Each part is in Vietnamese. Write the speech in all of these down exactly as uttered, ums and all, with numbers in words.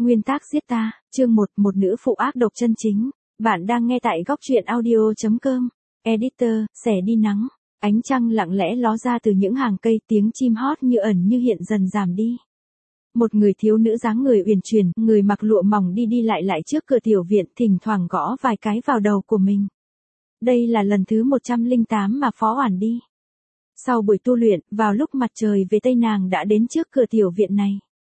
Nguyên tác giết ta, chương một, một nữ phụ ác độc chân chính. Bạn đang nghe tại góc truyện audio chấm com. Editor, xẻ đi nắng. Ánh trăng lặng lẽ ló ra từ những hàng cây, tiếng chim hót như ẩn như hiện dần giảm đi. Một người thiếu nữ dáng người uyển chuyển, người mặc lụa mỏng đi đi lại lại trước cửa tiểu viện, thỉnh thoảng gõ vài cái vào đầu của mình. Đây là lần thứ một trăm lẻ tám mà Phó Oản đi. Sau buổi tu luyện, vào lúc mặt trời về tây nàng đã đến trước cửa tiểu viện này.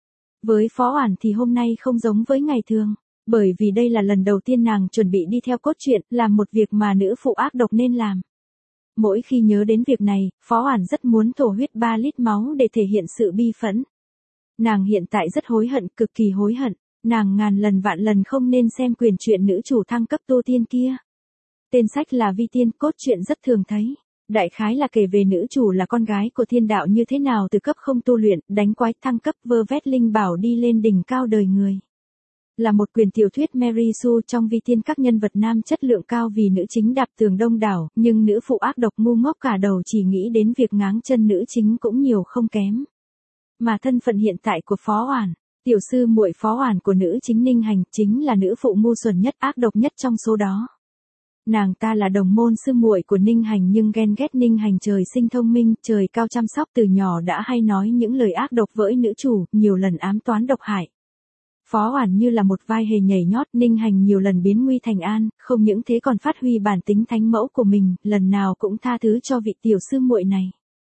Với Phó Oản thì hôm nay không giống với ngày thường, bởi vì đây là lần đầu tiên nàng chuẩn bị đi theo cốt truyện, làm một việc mà nữ phụ ác độc nên làm. Mỗi khi nhớ đến việc này, Phó Oản rất muốn thổ huyết ba lít máu để thể hiện sự bi phẫn. Nàng hiện tại rất hối hận, cực kỳ hối hận, nàng ngàn lần vạn lần không nên xem quyền truyện nữ chủ thăng cấp tu tiên kia. Tên sách là Vi Tiên, cốt truyện rất thường thấy. Đại khái là kể về nữ chủ là con gái của thiên đạo như thế nào từ cấp không tu luyện, đánh quái thăng cấp vơ vét linh bảo đi lên đỉnh cao đời người. Là một quyền tiểu thuyết Mary Sue trong Vi Tiên, các nhân vật nam chất lượng cao vì nữ chính đạp tường đông đảo, nhưng nữ phụ ác độc ngu ngốc cả đầu chỉ nghĩ đến việc ngáng chân nữ chính cũng nhiều không kém. Mà thân phận hiện tại của Phó Oản, tiểu sư muội Phó Oản của nữ chính Ninh Hành, chính là nữ phụ ngu xuẩn nhất, ác độc nhất trong số đó. Nàng ta là đồng môn sư muội của Ninh Hành nhưng ghen ghét Ninh Hành trời sinh thông minh, trời cao chăm sóc, từ nhỏ đã hay nói những lời ác độc với nữ chủ, nhiều lần ám toán độc hại. Phó Oản như là một vai hề nhảy nhót, Ninh Hành nhiều lần biến nguy thành an, không những thế còn phát huy bản tính thánh mẫu của mình, lần nào cũng tha thứ cho vị tiểu sư muội này.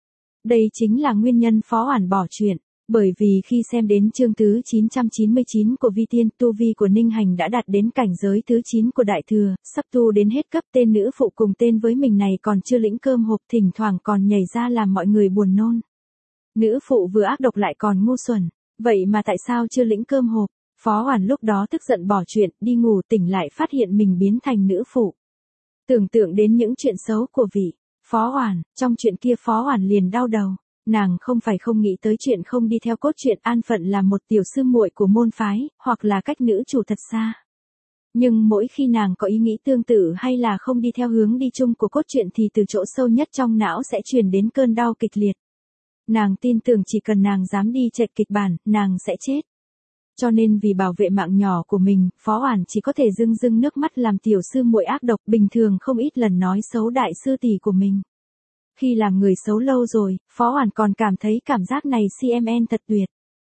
Đây chính là nguyên nhân Phó Oản bỏ truyện. Bởi vì khi xem đến chương thứ chín trăm chín mươi chín của Vi Tiên, tu vi của Ninh Hành đã đạt đến cảnh giới thứ chín của Đại Thừa, sắp tu đến hết cấp, tên nữ phụ cùng tên với mình này còn chưa lĩnh cơm hộp, thỉnh thoảng còn nhảy ra làm mọi người buồn nôn. Nữ phụ vừa ác độc lại còn ngu xuẩn, vậy mà tại sao chưa lĩnh cơm hộp? Phó Oản lúc đó tức giận bỏ chuyện, đi ngủ tỉnh lại phát hiện mình biến thành nữ phụ. Tưởng tượng đến những chuyện xấu của vị Phó Oản, trong chuyện kia Phó Oản liền đau đầu. Nàng không phải không nghĩ tới chuyện không đi theo cốt truyện, an phận là một tiểu sư muội của môn phái, hoặc là cách nữ chủ thật xa. Nhưng mỗi khi nàng có ý nghĩ tương tự hay là không đi theo hướng đi chung của cốt truyện thì từ chỗ sâu nhất trong não sẽ truyền đến cơn đau kịch liệt. Nàng tin tưởng chỉ cần nàng dám đi chệch kịch bản, nàng sẽ chết. Cho nên vì bảo vệ mạng nhỏ của mình, Phó Oản chỉ có thể rưng rưng nước mắt làm tiểu sư muội ác độc, bình thường không ít lần nói xấu đại sư tỷ của mình. Khi làm người xấu lâu rồi, Phó Oản còn cảm thấy cảm giác này xê em en thật tuyệt.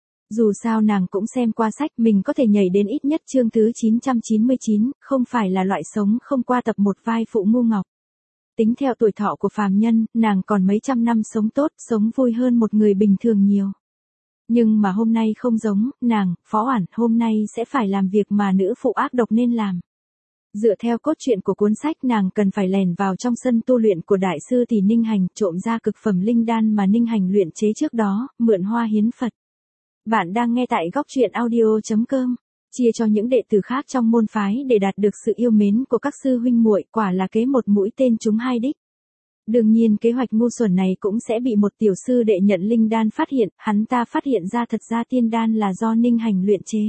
Dù sao nàng cũng xem qua sách, mình có thể nhảy đến ít nhất chương thứ chín trăm chín mươi chín, không phải là loại sống không qua tập một vai phụ ngu ngọc. Tính theo tuổi thọ của phàm nhân, nàng còn mấy trăm năm sống tốt, sống vui hơn một người bình thường nhiều. Nhưng mà hôm nay không giống, nàng, Phó Oản, hôm nay sẽ phải làm việc mà nữ phụ ác độc nên làm. Dựa theo cốt truyện của cuốn sách, nàng cần phải lẻn vào trong sân tu luyện của đại sư tỷ Ninh Hành, trộm ra cực phẩm linh đan mà Ninh Hành luyện chế trước đó, mượn hoa hiến Phật. Bạn đang nghe tại góc truyện audio chấm com. Chia cho những đệ tử khác trong môn phái để đạt được sự yêu mến của các sư huynh muội, quả là kế một mũi tên trúng hai đích. Đương nhiên kế hoạch ngu xuẩn này cũng sẽ bị một tiểu sư đệ nhận linh đan phát hiện, hắn ta phát hiện ra thật ra tiên đan là do Ninh Hành luyện chế.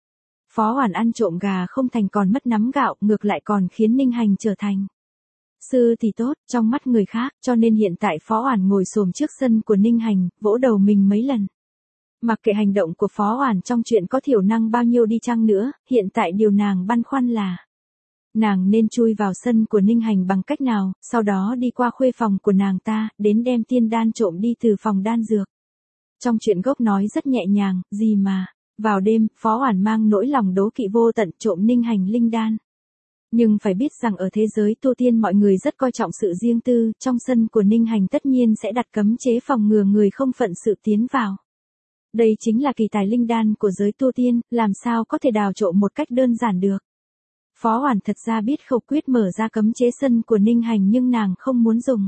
Phó Oản ăn trộm gà không thành còn mất nắm gạo, ngược lại còn khiến Ninh Hành trở thành sư thì tốt trong mắt người khác, cho nên hiện tại Phó Oản ngồi xổm trước sân của Ninh Hành, vỗ đầu mình mấy lần. Mặc kệ hành động của Phó Oản trong chuyện có thiểu năng bao nhiêu đi chăng nữa, hiện tại điều nàng băn khoăn là nàng nên chui vào sân của Ninh Hành bằng cách nào, sau đó đi qua khuê phòng của nàng ta, đến đem tiên đan trộm đi từ phòng đan dược. Trong chuyện gốc nói rất nhẹ nhàng, gì mà vào đêm, Phó Oản mang nỗi lòng đố kỵ vô tận trộm Ninh Hành linh đan. Nhưng phải biết rằng ở thế giới tu tiên mọi người rất coi trọng sự riêng tư, trong sân của Ninh Hành tất nhiên sẽ đặt cấm chế phòng ngừa người không phận sự tiến vào. Đây chính là kỳ tài linh đan của giới tu tiên, làm sao có thể đào trộm một cách đơn giản được. Phó Oản thật ra biết khẩu quyết mở ra cấm chế sân của Ninh Hành nhưng nàng không muốn dùng.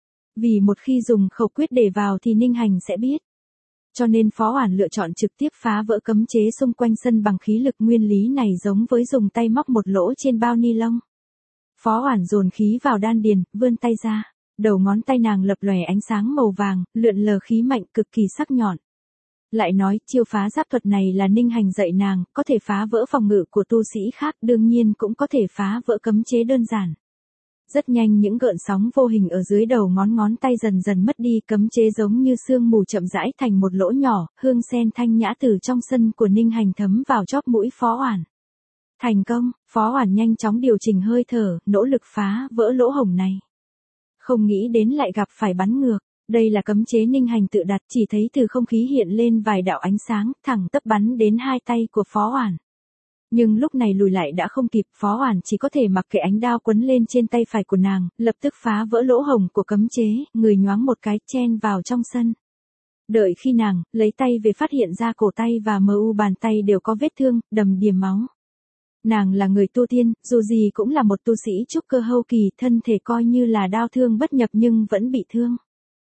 Vì một khi dùng khẩu quyết để vào thì Ninh Hành sẽ biết. Cho nên Phó Oản lựa chọn trực tiếp phá vỡ cấm chế xung quanh sân bằng khí lực, nguyên lý này giống với dùng tay móc một lỗ trên bao ni lông. Phó Oản dồn khí vào đan điền, vươn tay ra, đầu ngón tay nàng lập lòe ánh sáng màu vàng, lượn lờ khí mạnh cực kỳ sắc nhọn. Lại nói, chiêu phá giáp thuật này là Ninh Hành dạy nàng, có thể phá vỡ phòng ngự của tu sĩ khác, đương nhiên cũng có thể phá vỡ cấm chế đơn giản. Rất nhanh những gợn sóng vô hình ở dưới đầu ngón ngón tay dần dần mất đi, cấm chế giống như sương mù chậm rãi thành một lỗ nhỏ, hương sen thanh nhã từ trong sân của Ninh Hành thấm vào chóp mũi Phó Oản. Thành công, Phó Oản nhanh chóng điều chỉnh hơi thở, nỗ lực phá vỡ lỗ hổng này. Không nghĩ đến lại gặp phải bắn ngược. Đây là cấm chế Ninh Hành tự đặt, chỉ thấy từ không khí hiện lên vài đạo ánh sáng, thẳng tắp bắn đến hai tay của Phó Oản. Nhưng lúc này lùi lại đã không kịp, Phó Oản chỉ có thể mặc kệ ánh đao quấn lên trên tay phải của nàng, lập tức phá vỡ lỗ hổng của cấm chế, người nhoáng một cái chen vào trong sân. Đợi khi nàng lấy tay về phát hiện ra cổ tay và mờ u bàn tay đều có vết thương, đầm đìa máu. Nàng là người tu tiên, dù gì cũng là một tu sĩ trúc cơ hậu kỳ, thân thể coi như là đao thương bất nhập nhưng vẫn bị thương.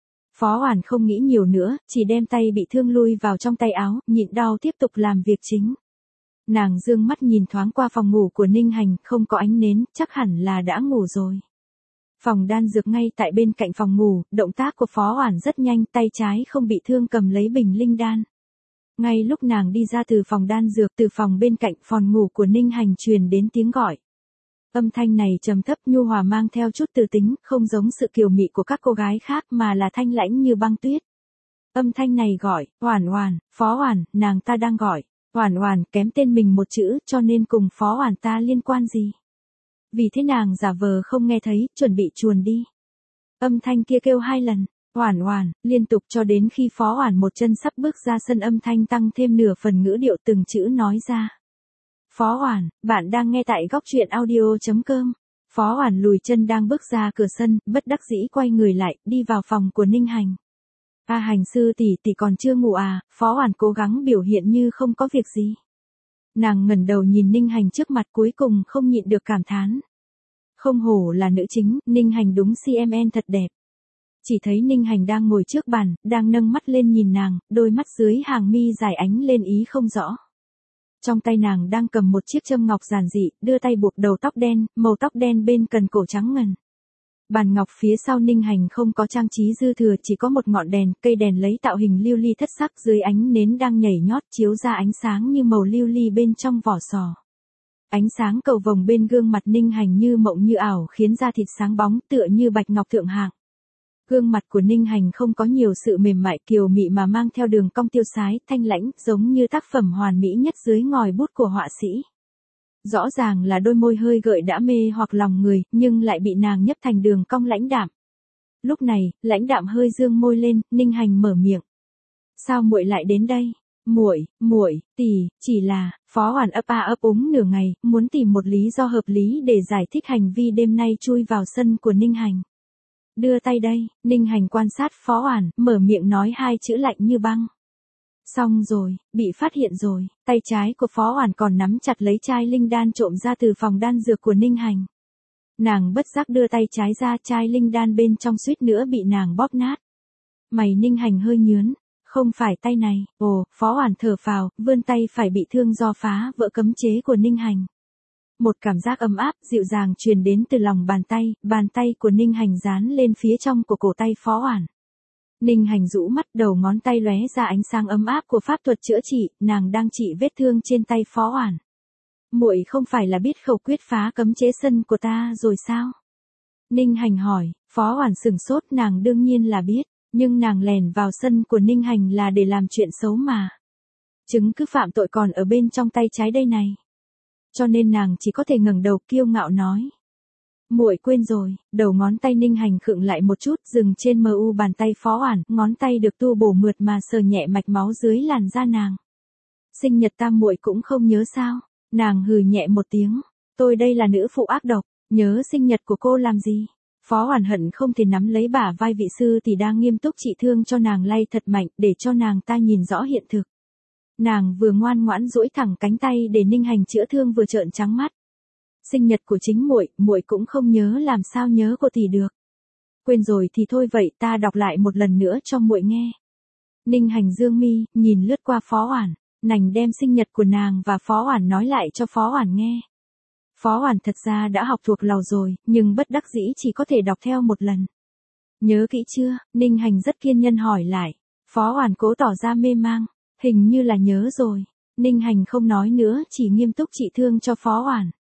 Phó Oản không nghĩ nhiều nữa, chỉ đem tay bị thương lui vào trong tay áo, nhịn đau tiếp tục làm việc chính. Nàng dương mắt nhìn thoáng qua phòng ngủ của Ninh Hành, không có ánh nến, chắc hẳn là đã ngủ rồi. Phòng đan dược ngay tại bên cạnh phòng ngủ, động tác của Phó Oản rất nhanh, tay trái không bị thương cầm lấy bình linh đan. Ngay lúc nàng đi ra từ phòng đan dược, từ phòng bên cạnh phòng ngủ của Ninh Hành truyền đến tiếng gọi. Âm thanh này trầm thấp nhu hòa mang theo chút từ tính, không giống sự kiều mị của các cô gái khác mà là thanh lãnh như băng tuyết. Âm thanh này gọi, Oản Oản, Phó Oản, nàng ta đang gọi. Oản Oản kém tên mình một chữ, cho nên cùng Phó Oản ta liên quan gì? Vì thế nàng giả vờ không nghe thấy, chuẩn bị chuồn đi. Âm thanh kia kêu hai lần, Oản Oản, liên tục cho đến khi Phó Oản một chân sắp bước ra sân, âm thanh tăng thêm nửa phần ngữ điệu từng chữ nói ra. Phó Oản, bạn đang nghe tại góc truyện audio chấm com. Phó Oản lùi chân đang bước ra cửa sân, bất đắc dĩ quay người lại, đi vào phòng của Ninh Hành. A Hành sư tỷ tỷ còn chưa ngủ à? Phó Oản cố gắng biểu hiện như không có việc gì. Nàng ngẩng đầu nhìn Ninh Hành trước mặt, cuối cùng không nhịn được cảm thán. Không hổ là nữ chính, Ninh Hành đúng xê em en thật đẹp. Chỉ thấy Ninh Hành đang ngồi trước bàn, đang nâng mắt lên nhìn nàng, đôi mắt dưới hàng mi dài ánh lên ý không rõ. Trong tay nàng đang cầm một chiếc châm ngọc giản dị, đưa tay buộc đầu tóc đen, màu tóc đen bên cần cổ trắng ngần. Bàn ngọc phía sau Ninh Hành không có trang trí dư thừa, chỉ có một ngọn đèn, cây đèn lấy tạo hình lưu ly thất sắc, dưới ánh nến đang nhảy nhót chiếu ra ánh sáng như màu lưu ly bên trong vỏ sò. Ánh sáng cầu vồng bên gương mặt Ninh Hành như mộng như ảo, khiến da thịt sáng bóng tựa như bạch ngọc thượng hạng. Gương mặt của Ninh Hành không có nhiều sự mềm mại kiều mị mà mang theo đường cong tiêu sái, thanh lãnh, giống như tác phẩm hoàn mỹ nhất dưới ngòi bút của họa sĩ. Rõ ràng là đôi môi hơi gợi đã mê hoặc lòng người, nhưng lại bị nàng nhấp thành đường cong lãnh đạm. Lúc này, lãnh đạm hơi dương môi lên, Ninh Hành mở miệng. Sao muội lại đến đây? Muội, muội, tỷ, chỉ là, Phó Oản ấp a ấp úng nửa ngày, muốn tìm một lý do hợp lý để giải thích hành vi đêm nay chui vào sân của Ninh Hành. Đưa tay đây, Ninh Hành quan sát Phó Oản, mở miệng nói hai chữ lạnh như băng. Xong rồi, bị phát hiện rồi, tay trái của Phó Oản còn nắm chặt lấy chai linh đan trộm ra từ phòng đan dược của Ninh Hành. Nàng bất giác đưa tay trái ra, chai linh đan bên trong suýt nữa bị nàng bóp nát. Mày Ninh Hành hơi nhướng, không phải tay này, ồ, Phó Oản thở phào, vươn tay phải bị thương do phá vỡ cấm chế của Ninh Hành. Một cảm giác ấm áp, dịu dàng truyền đến từ lòng bàn tay, bàn tay của Ninh Hành dán lên phía trong của cổ tay Phó Oản. Ninh Hành rũ mắt, đầu ngón tay lóe ra ánh sáng ấm áp của pháp thuật chữa trị, nàng đang trị vết thương trên tay Phó Oản. Muội không phải là biết khẩu quyết phá cấm chế sân của ta rồi sao? Ninh Hành hỏi, Phó Oản sững sốt, nàng đương nhiên là biết, nhưng nàng lèn vào sân của Ninh Hành là để làm chuyện xấu mà. Chứng cứ phạm tội còn ở bên trong tay trái đây này. Cho nên nàng chỉ có thể ngẩng đầu kiêu ngạo nói. Muội quên rồi, đầu ngón tay Ninh Hành khựng lại một chút, dừng trên mờ u bàn tay Phó Oản, ngón tay được tu bổ mượt mà sờ nhẹ mạch máu dưới làn da nàng. Sinh nhật ta muội cũng không nhớ sao? Nàng hừ nhẹ một tiếng, tôi đây là nữ phụ ác độc, nhớ sinh nhật của cô làm gì? Phó Oản hận không thể nắm lấy bả vai vị sư tỷ đang nghiêm túc trị thương cho nàng lay thật mạnh để cho nàng ta nhìn rõ hiện thực. Nàng vừa ngoan ngoãn duỗi thẳng cánh tay để Ninh Hành chữa thương vừa trợn trắng mắt. Sinh nhật của chính muội, muội cũng không nhớ, làm sao nhớ của tỷ được. Quên rồi thì thôi, vậy ta đọc lại một lần nữa cho muội nghe. Ninh Hành dương mi, nhìn lướt qua Phó Oản, nàng đem sinh nhật của nàng và Phó Oản nói lại cho Phó Oản nghe. Phó Oản thật ra đã học thuộc lòng rồi, nhưng bất đắc dĩ chỉ có thể đọc theo một lần. Nhớ kỹ chưa? Ninh Hành rất kiên nhẫn hỏi lại. Phó Oản cố tỏ ra mê mang, hình như là nhớ rồi. Ninh Hành không nói nữa, chỉ nghiêm túc trị thương cho Phó Oản.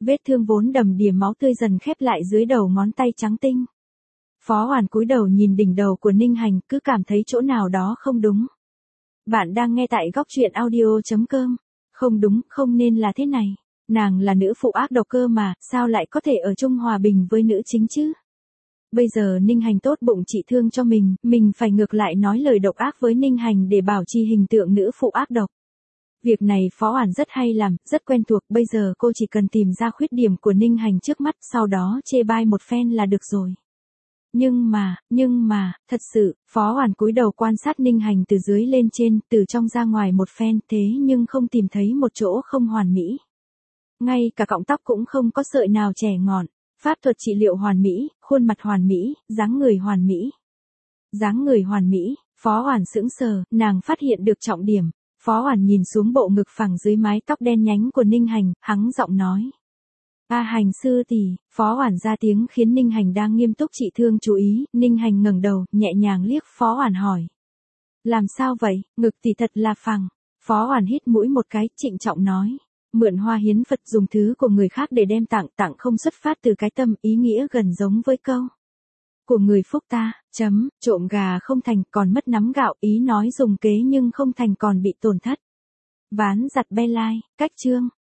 Vết thương vốn đầm đìa máu tươi dần khép lại dưới đầu ngón tay trắng tinh. Phó Oản cúi đầu nhìn đỉnh đầu của Ninh Hành, cứ cảm thấy chỗ nào đó không đúng. Bạn đang nghe tại góc truyện audio chấm com. Không đúng, không nên là thế này. Nàng là nữ phụ ác độc cơ mà, sao lại có thể ở chung hòa bình với nữ chính chứ? Bây giờ Ninh Hành tốt bụng trị thương cho mình, mình phải ngược lại nói lời độc ác với Ninh Hành để bảo trì hình tượng nữ phụ ác độc. Việc này Phó Oản rất hay làm, rất quen thuộc, bây giờ cô chỉ cần tìm ra khuyết điểm của Ninh Hành trước mắt, sau đó chê bai một phen là được rồi. Nhưng mà, nhưng mà, thật sự, Phó Oản cúi đầu quan sát Ninh Hành từ dưới lên trên, từ trong ra ngoài một phen, thế nhưng không tìm thấy một chỗ không hoàn mỹ. Ngay cả cọng tóc cũng không có sợi nào chẻ ngọn, pháp thuật trị liệu hoàn mỹ, khuôn mặt hoàn mỹ, dáng người hoàn mỹ. Dáng người hoàn mỹ, Phó Oản sững sờ, nàng phát hiện được trọng điểm. Phó Oản nhìn xuống bộ ngực phẳng dưới mái tóc đen nhánh của Ninh Hành, hắng giọng nói. A Hành sư tỷ, Phó Oản ra tiếng khiến Ninh Hành đang nghiêm túc trị thương chú ý, Ninh Hành ngẩng đầu, nhẹ nhàng liếc Phó Oản hỏi. Làm sao vậy, ngực tỷ thật là phẳng. Phó Oản hít mũi một cái, trịnh trọng nói. Mượn hoa hiến Phật dùng thứ của người khác để đem tặng, tặng không xuất phát từ cái tâm, ý nghĩa gần giống với câu của người phúc ta, chấm, trộm gà không thành còn mất nắm gạo, ý nói dùng kế nhưng không thành còn bị tổn thất. Ván giặt be lai, cách chương.